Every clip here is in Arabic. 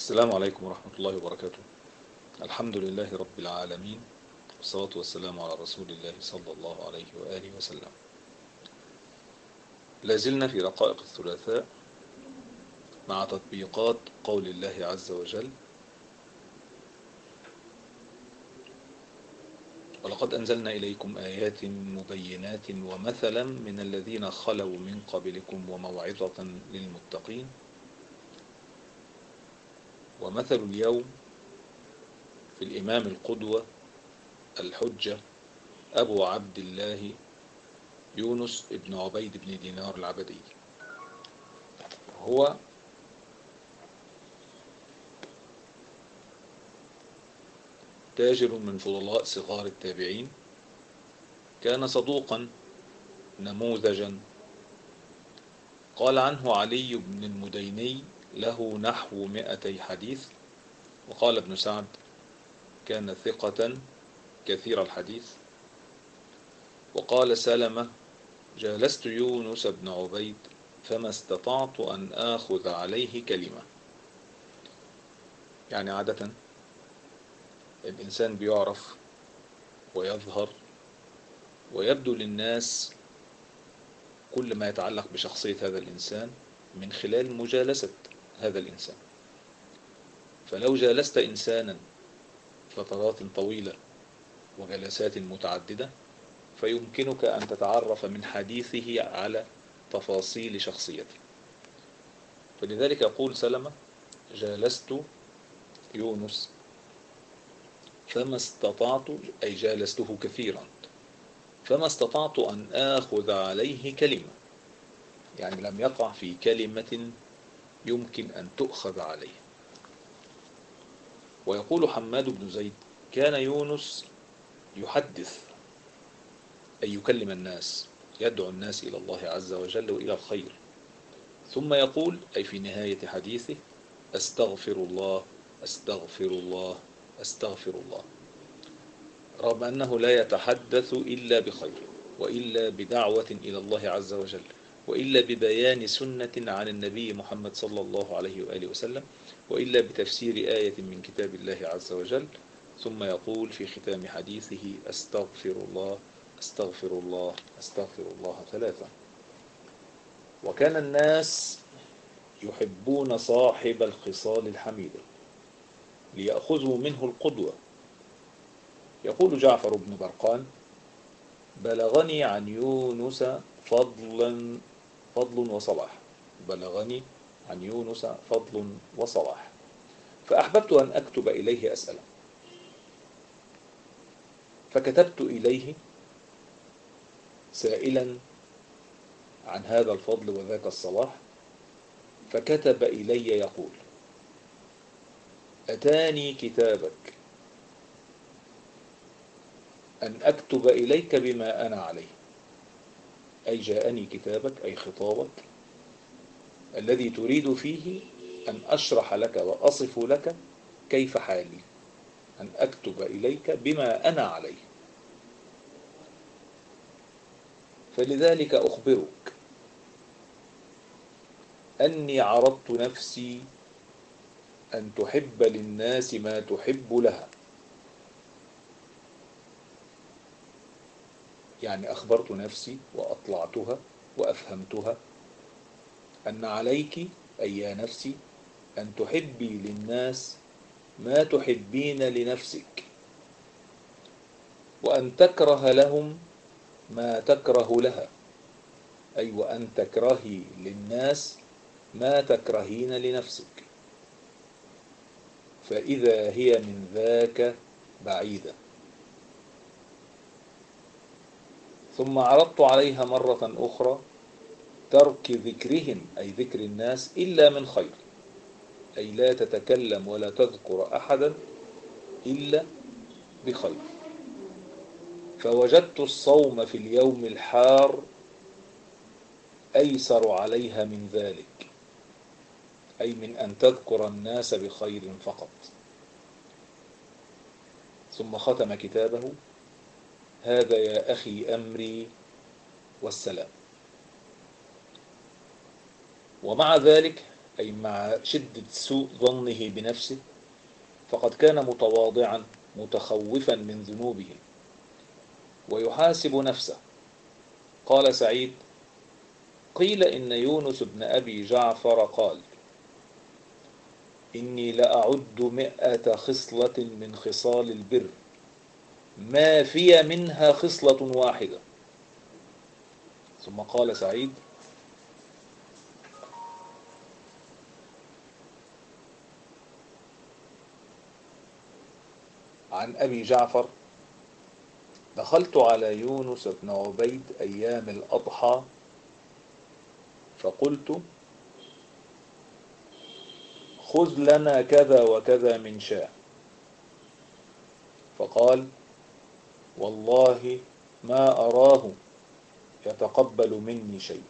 السلام عليكم ورحمة الله وبركاته. الحمد لله رب العالمين، والصلاة والسلام على رسول الله صلى الله عليه وآله وسلم. لازلنا في رقائق الثلاثاء مع تطبيقات قول الله عز وجل: ولقد أنزلنا إليكم آيات مبينات ومثلا من الذين خلوا من قبلكم وموعظة للمتقين. ومثل اليوم في الإمام القدوة الحجة أبو عبد الله يونس بن عبيد بن دينار العبدي. هو تاجر من فضلاء صغار التابعين، كان صدوقا نموذجا. قال عنه علي بن المديني: له نحو 200 حديث. وقال ابن سعد: كان ثقة كثير الحديث. وقال سلمة: جالست يونس بن عبيد فما استطعت أن آخذ عليه كلمة. يعني عادة الإنسان بيعرف ويظهر ويبدو للناس كل ما يتعلق بشخصية هذا الإنسان من خلال مجالسة هذا الإنسان. فلو جالست إنسانا فترات طويلة وجلسات متعددة فيمكنك أن تتعرف من حديثه على تفاصيل شخصيته. فلذلك يقول سلمة: جالست يونس فما استطعت، أي جالسته كثيرا، فما استطعت أن آخذ عليه كلمة. يعني لم يقع في كلمة يمكن أن تؤخذ عليه. ويقول حماد بن زيد: كان يونس يحدث، أي يكلم الناس، يدعو الناس إلى الله عز وجل وإلى الخير، ثم يقول، أي في نهاية حديثه: أستغفر الله أستغفر الله أستغفر الله، رغم أنه لا يتحدث إلا بخير، وإلا بدعوة إلى الله عز وجل، وإلا ببيان سنة عن النبي محمد صلى الله عليه وآله وسلم، وإلا بتفسير آية من كتاب الله عز وجل. ثم يقول في ختام حديثه: أستغفر الله أستغفر الله أستغفر الله 3. وكان الناس يحبون صاحب الخصال الحميدة ليأخذوا منه القدوة. يقول جعفر بن برقان: بلغني عن يونس فضل وصلاح، بلغني عن يونس فضل وصلاح، فأحببت أن أكتب إليه أسأله، فكتبت إليه سائلا عن هذا الفضل وذاك الصلاح، فكتب إلي يقول: أتاني كتابك أن أكتب إليك بما أنا عليه، أي جاءني كتابك، أي خطابك الذي تريد فيه أن أشرح لك وأصف لك كيف حالي، أن أكتب إليك بما أنا عليه. فلذلك أخبرك أني عرضت نفسي أن تحب للناس ما تحب لها. يعني أخبرت نفسي وأطلعتها وأفهمتها أن عليك، أي يا نفسي، أن تحبي للناس ما تحبين لنفسك، وأن تكره لهم ما تكره لها، أي وأن تكرهي للناس ما تكرهين لنفسك، فإذا هي من ذاك بعيدة. ثم عرضت عليها مرة أخرى ترك ذكرهم، أي ذكر الناس، إلا من خير، أي لا تتكلم ولا تذكر أحدا إلا بخير. فوجدت الصوم في اليوم الحار أيسر عليها من ذلك، أي من أن تذكر الناس بخير فقط. ثم ختم كتابه: هذا يا أخي أمري والسلام. ومع ذلك أي مع شدة سوء ظنه بنفسه، فقد كان متواضعا متخوفا من ذنوبه ويحاسب نفسه. قال سعيد: قيل إن يونس بن أبي جعفر قال: إني لأعد 100 خصلة من خصال البر ما في منها خصلة واحدة. ثم قال سعيد: عن أبي جعفر: دخلت على يونس بن عبيد أيام الأضحى فقلت: خذ لنا كذا وكذا من شاة. فقال: والله ما أراه يتقبل مني شيء،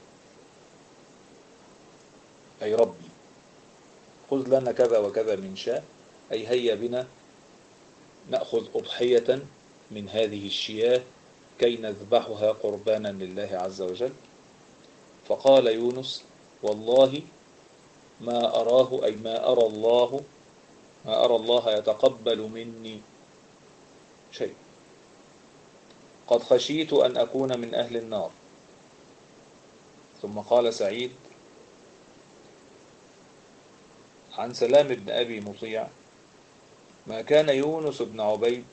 أي ربي، خذ لنا كذا وكذا من شاة، أي هيا بنا نأخذ أضحية من هذه الشياه كي نذبحها قربانا لله عز وجل. فقال يونس: والله ما أراه، أي ما أرى الله يتقبل مني شيء، قد خشيت أن أكون من أهل النار. ثم قال سعيد عن سلام بن أبي مطيع: ما كان يونس بن عبيد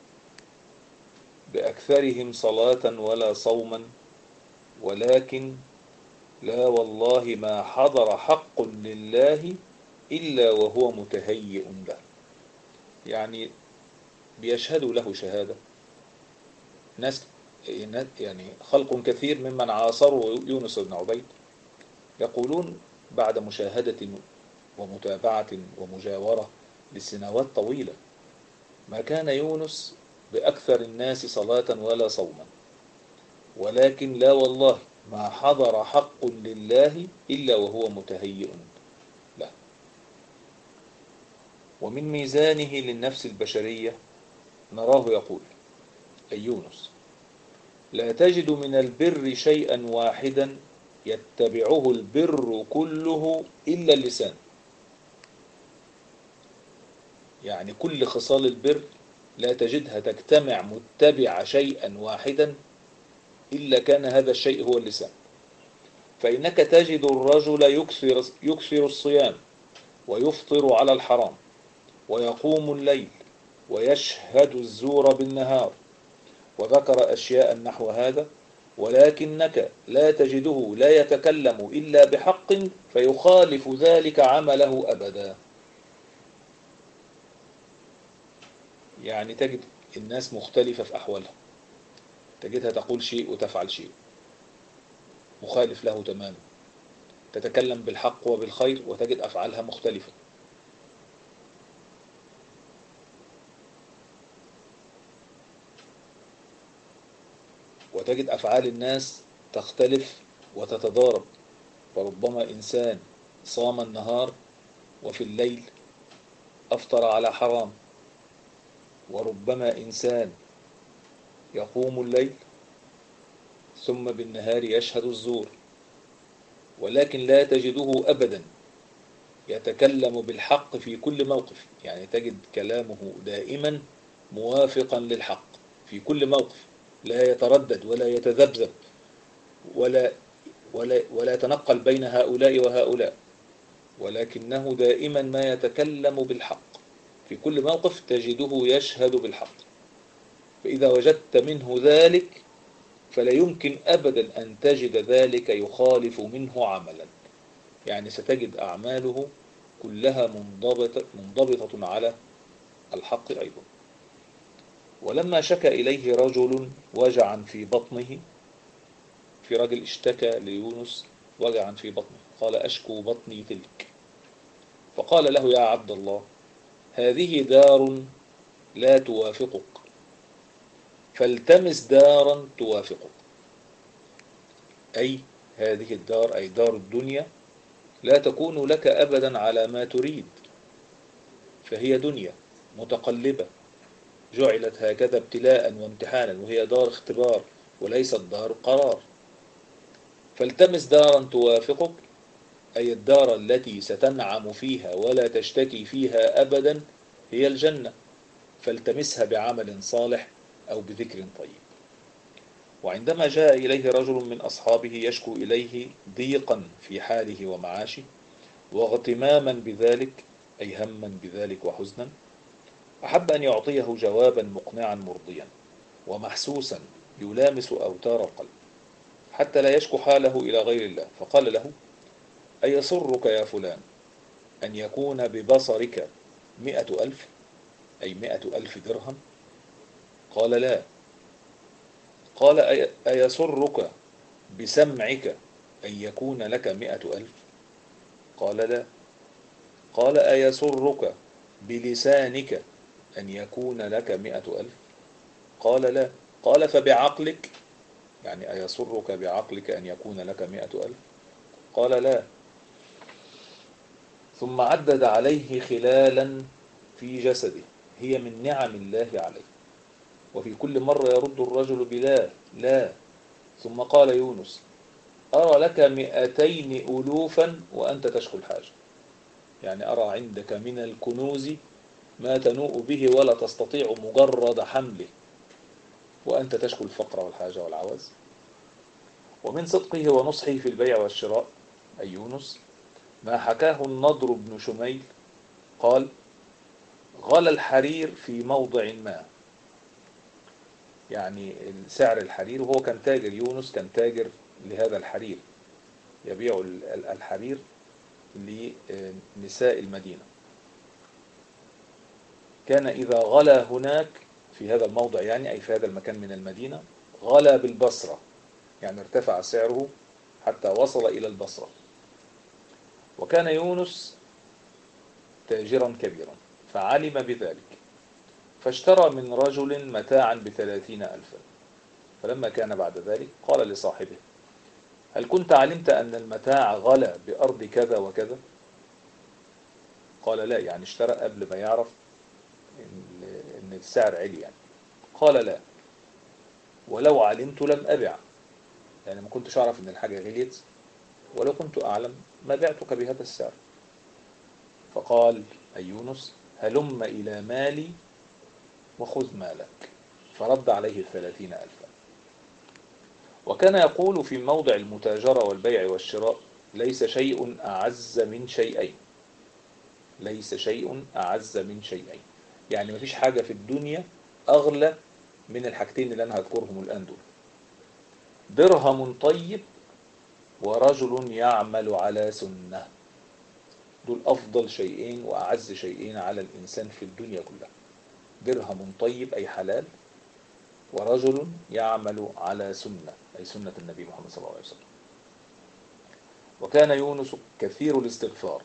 بأكثرهم صلاة ولا صوما، ولكن لا والله ما حضر حق لله إلا وهو متهيئ له. يعني بيشهدوا له شهادة ناس، يعني خلق كثير ممن عاصروا يونس بن عبيد يقولون بعد مشاهدة ومتابعة ومجاورة لسنوات طويلة: ما كان يونس بأكثر الناس صلاة ولا صوما، ولكن لا والله ما حضر حق لله إلا وهو متهيئ له. ومن ميزانه للنفس البشرية نراه يقول: أي يونس، لا تجد من البر شيئا واحدا يتبعه البر كله إلا اللسان. يعني كل خصال البر لا تجدها تجتمع متبع شيئا واحدا إلا كان هذا الشيء هو اللسان. فإنك تجد الرجل يكثر الصيام ويفطر على الحرام ويقوم الليل ويشهد الزور بالنهار، وذكر أشياء نحو هذا، ولكنك لا تجده لا يتكلم إلا بحق فيخالف ذلك عمله أبدا. يعني تجد الناس مختلفة في أحوالها، تجدها تقول شيء وتفعل شيء مخالف له تماما، تتكلم بالحق وبالخير وتجد أفعالها مختلفة. وتجد أفعال الناس تختلف وتتضارب، فربما إنسان صام النهار وفي الليل أفطر على حرام، وربما إنسان يقوم الليل ثم بالنهار يشهد الزور، ولكن لا تجده أبدا يتكلم بالحق في كل موقف. يعني تجد كلامه دائما موافقا للحق في كل موقف، لا يتردد ولا يتذبذب ولا ولا يتنقل بين هؤلاء وهؤلاء، ولكنه دائما ما يتكلم بالحق في كل موقف، تجده يشهد بالحق. فإذا وجدت منه ذلك فلا يمكن أبدا أن تجد ذلك يخالف منه عملا. يعني ستجد أعماله كلها منضبطة على الحق أيضا. ولما شكى إليه رجل وجعا في بطنه، في رجل اشتكى ليونس وجعا في بطنه، قال: أشكو بطني تلك. فقال له: يا عبد الله، هذه دار لا توافقك، فالتمس دارا توافقك. أي هذه الدار، أي دار الدنيا، لا تكون لك أبدا على ما تريد، فهي دنيا متقلبة جعلت هكذا ابتلاء وامتحانا، وهي دار اختبار وليست دار قرار. فالتمس دارا توافقك، أي الدار التي ستنعم فيها ولا تشتكي فيها أبدا هي الجنة، فالتمسها بعمل صالح أو بذكر طيب. وعندما جاء إليه رجل من أصحابه يشكو إليه ضيقا في حاله ومعاشه واغتماما بذلك، أي هما بذلك وحزنا، أحب أن يعطيه جوابا مقنعا مرضيا ومحسوسا يلامس أوتار القلب حتى لا يشكو حاله إلى غير الله، فقال له: أيسرك يا فلان أن يكون ببصرك 100,000، أي 100,000 درهم؟ قال: لا. قال: أيسرك بسمعك أن يكون لك 100,000؟ قال: لا. قال: أيسرك بلسانك أن يكون لك 100,000؟ قال: لا. قال: فبعقلك، يعني أيسرك بعقلك أن يكون لك 100,000؟ قال: لا. ثم عدد عليه خلالا في جسده هي من نعم الله عليه، وفي كل مرة يرد الرجل بلا لا. ثم قال يونس: أرى لك 200 ألوفا وأنت تشكو الحاجة، يعني أرى عندك من الكنوز ما تنوء به ولا تستطيع مجرد حمله، وأنت تشكو الفقر والحاجة والعوز. ومن صدقه ونصحه في البيع والشراء، أي يونس، ما حكاه النضر بن شميل قال: غلى الحرير في موضع ما، يعني سعر الحرير، وهو كان تاجر، يونس كان تاجر لهذا الحرير، يبيع الحرير لنساء المدينة. كان إذا غلا هناك في هذا الموضع، يعني أي في هذا المكان من المدينة، غلا بالبصرة، يعني ارتفع سعره حتى وصل إلى البصرة. وكان يونس تاجرا كبيرا فعلم بذلك، فاشترى من رجل متاعا ب30,000. فلما كان بعد ذلك قال لصاحبه: هل كنت علمت أن المتاع غلا بأرض كذا وكذا؟ قال: لا، يعني اشترى قبل ما يعرف إن السعر علي يعني. قال: لا، ولو علمت لم أبع، يعني ما كنتش أعرف إن الحاجة غليت، ولو كنت أعلم ما بعتك بهذا السعر. فقال أي يونس: هلم إلى مالي وخذ مالك. فرد عليه 30,000. وكان يقول في موضع المتاجرة والبيع والشراء: ليس شيء أعز من شيئين، ليس شيء أعز من شيئين، يعني مفيش حاجة في الدنيا أغلى من الحاجتين اللي أنا هذكرهم الآن دول: درهم طيب ورجل يعمل على سنة. دول أفضل شيئين وأعز شيئين على الإنسان في الدنيا كلها: درهم طيب أي حلال، ورجل يعمل على سنة أي سنة النبي محمد صلى الله عليه وسلم. وكان يونس كثير الاستغفار،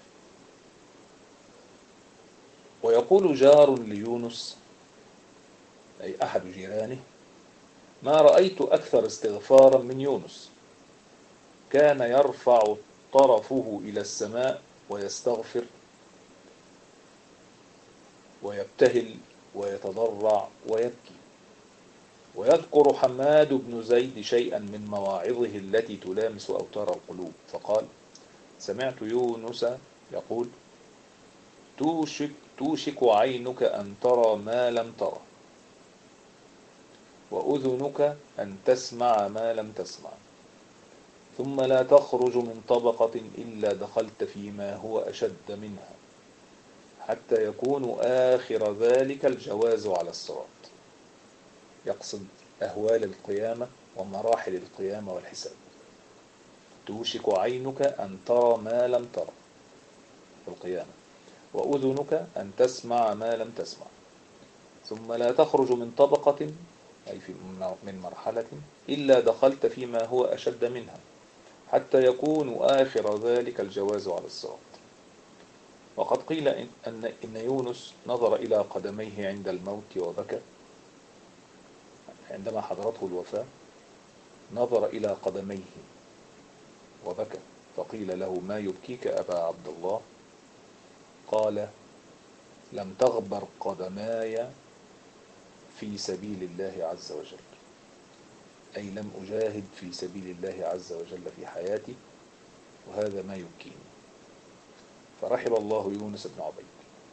ويقول جار ليونس أي أحد جيرانه: ما رأيت أكثر استغفارا من يونس، كان يرفع طرفه إلى السماء ويستغفر ويبتهل ويتضرع ويبكي. ويذكر حماد بن زيد شيئا من مواعظه التي تلامس أوتار القلوب، فقال: سمعت يونس يقول: توشك عينك أن ترى ما لم ترى، وأذنك أن تسمع ما لم تسمع، ثم لا تخرج من طبقة إلا دخلت فيما هو أشد منها، حتى يكون آخر ذلك الجواز على الصراط. يقصد أهوال القيامة ومراحل القيامة والحساب. توشك عينك أن ترى ما لم ترى في القيامة، وأذنك أن تسمع ما لم تسمع، ثم لا تخرج من طبقة أي من مرحلة إلا دخلت فيما هو أشد منها، حتى يكون آخر ذلك الجواز على الصراط. وقد قيل إن يونس نظر إلى قدميه عند الموت وبكى، عندما حضرته الوفاة نظر إلى قدميه وبكى، فقيل له: ما يبكيك أبا عبد الله؟ قال: لم تغبر قدماي في سبيل الله عز وجل، أي لم أجاهد في سبيل الله عز وجل في حياتي، وهذا ما يبكيني. فرحم الله يونس بن عبيد.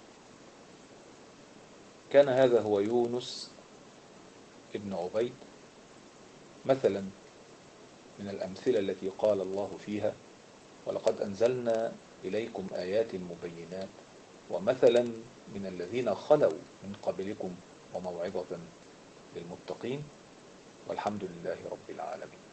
كان هذا هو يونس ابن عبيد مثلا من الأمثلة التي قال الله فيها: ولقد أنزلنا إليكم آيات مبينات ومثلا من الذين خلوا من قبلكم وموعظة للمتقين، والحمد لله رب العالمين.